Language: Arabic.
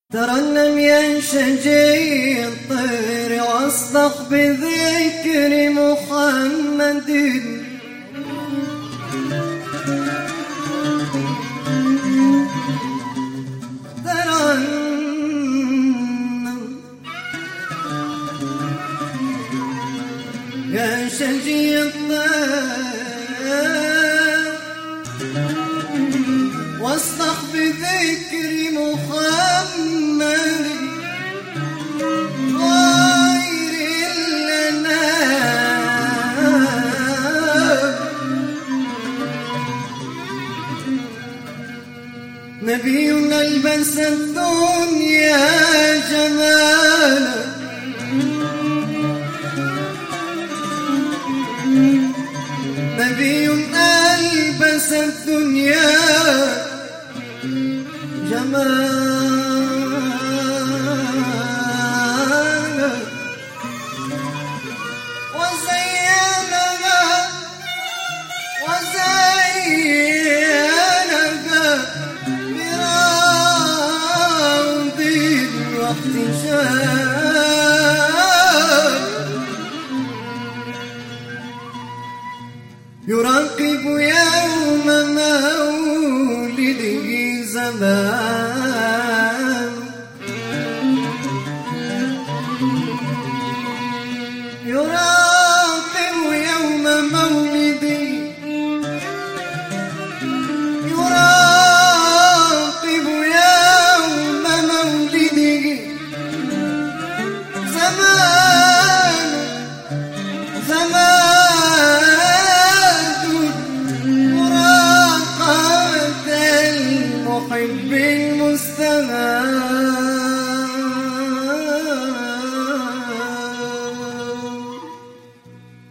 ترنم يا شجي الطير واصدق بذكر محمد. ترنم يا شجي الطير واصدق بذكر محمد غير لنا نبي ألبس الدنيا جمالا نبي ألبس الدنيا جمالا وزينها بروض واحتشام يراقب يوم مولده زمان